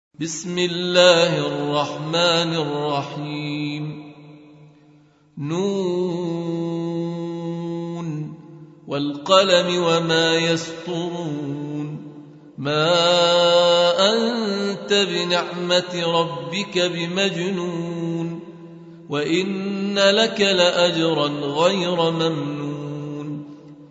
بسم الله الرحمن الرحيم. نون والقلم وما يسطرون. ما أنت بنعمة ربك بمجنون، وإن لك لأجرا غير ممنون،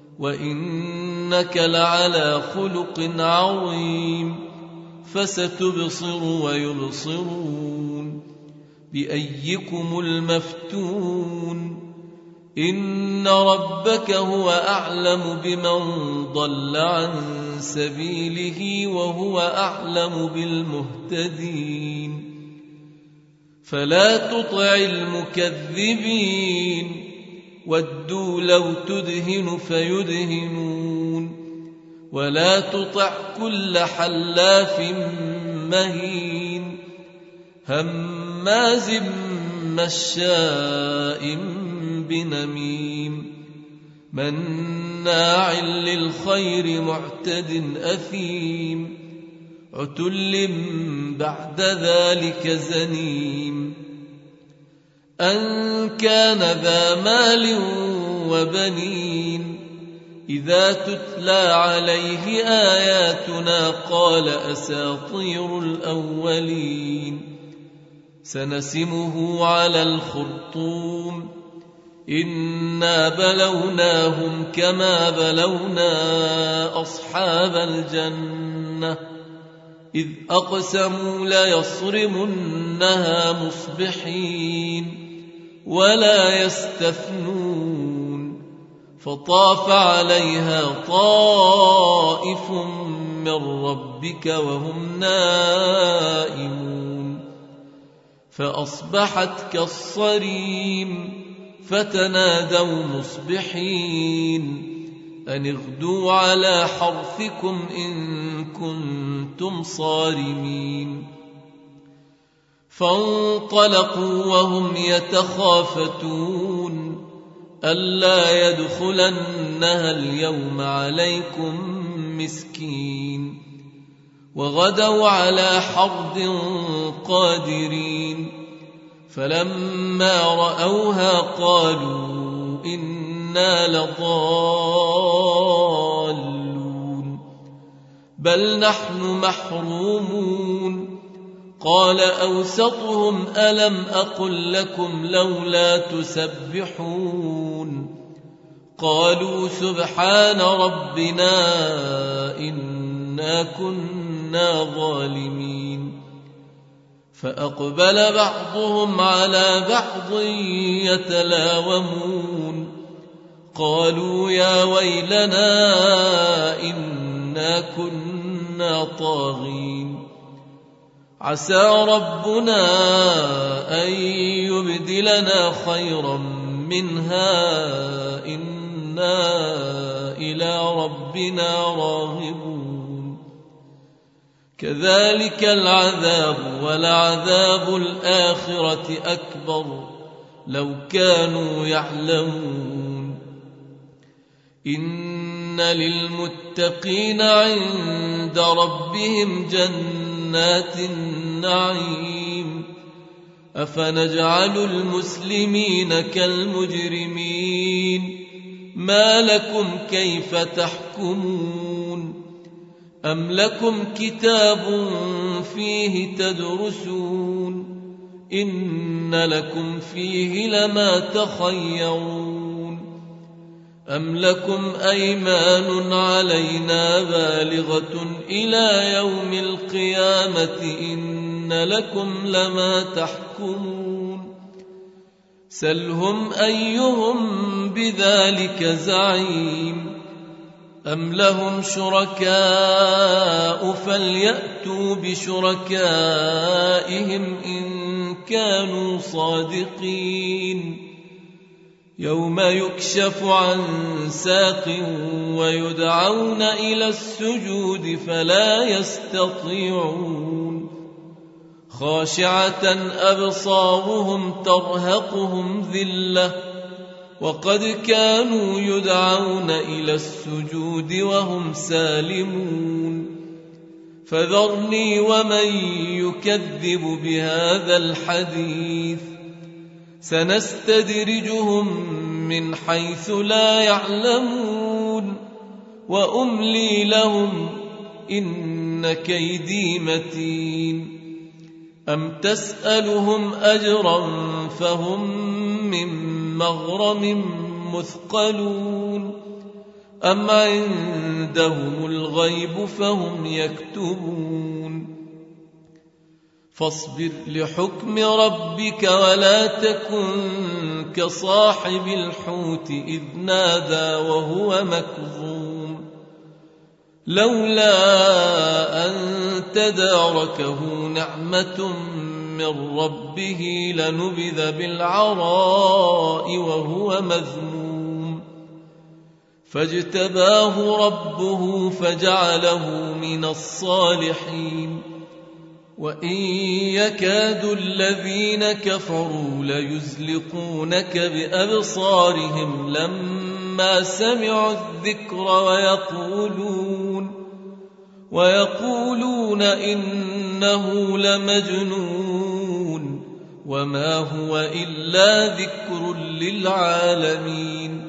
وإنك لعلى خلق عظيم. فستبصر ويبصرون بأيكم المفتون. إن ربك هو أعلم بمن ضل عن سبيله وهو أعلم بالمهتدين. فلا تطع المكذبين، ودوا لو تدهن فيدهنون. ولا تطع كل حلاف مهين، هماز مشاء بنميم، مناع للخير معتد أثيم، عتل بعد ذلك زنيم. أن كان ذا مال وبنين، إذا تتلى عليه آياتنا قال أساطير الأولين. سنسمه على الخرطوم. إنا بلوناهم كما بلونا أصحاب الجنة إذ أقسموا ليصرمنها مصبحين ولا يستثنون. فطاف عليها طائف من ربك وهم نائمون، فأصبحت كالصريم. فتنادوا مصبحين أن اغدوا على حرثكم إن كنتم صارمين. فانطلقوا وهم يتخافتون ألا يدخلنها اليوم عليكم مسكين. وغدوا على حرد قادرين. فلما رأوها قالوا إنا لضالون بل نحن محرومون. قال أوسطهم ألم أقل لكم لولا تسبحون. قالوا سبحان ربنا إنا كنا ظالمين. فأقبل بعضهم على بعض يتلاومون. قالوا يا ويلنا إنا كنا طاغين. عسى ربنا أن يبدلنا خيرا منها إنا إلى ربنا راغبون. كذلك العذاب ولعذاب الآخرة أكبر لو كانوا يعلمون. إن للمتقين عند ربهم جنات النعيم. أفنجعل المسلمين كالمجرمين؟ ما لكم كيف تحكمون؟ أم لكم كتاب فيه تدرسون؟ إن لكم فيه لما تخيرون. أم لكم أيمان علينا بالغة إلى يوم القيامة إن لكم لما تحكمون. سلهم أيهم بذلك زعيم. أم لهم شركاء فليأتوا بشركائهم إن كانوا صادقين. يوم يكشف عن ساق ويدعون إلى السجود فلا يستطيعون. خاشعة أبصارهم ترهقهم ذلة وقد كانوا يدعون إلى السجود وهم سالمون. فذرني ومن يكذب بهذا الحديث سنستدرجهم من حيث لا يعلمون وأملي لهم إن كيدي متين أم تسألهم أجرا فهم من مغرم مثقلون أم عندهم الغيب فهم يكتبون فاصبر لحكم ربك ولا تكن كصاحب الحوت إذ نادى وهو مكظوم لولا أن تداركه نعمة من ربه لنبذ بالعراء وهو مذموم فاجتباه ربه فجعله من الصالحين وإن يكاد الذين كفروا ليزلقونك بأبصارهم لما سمعوا الذكر ويقولون إنه لمجنون وما هو إلا ذكر للعالمين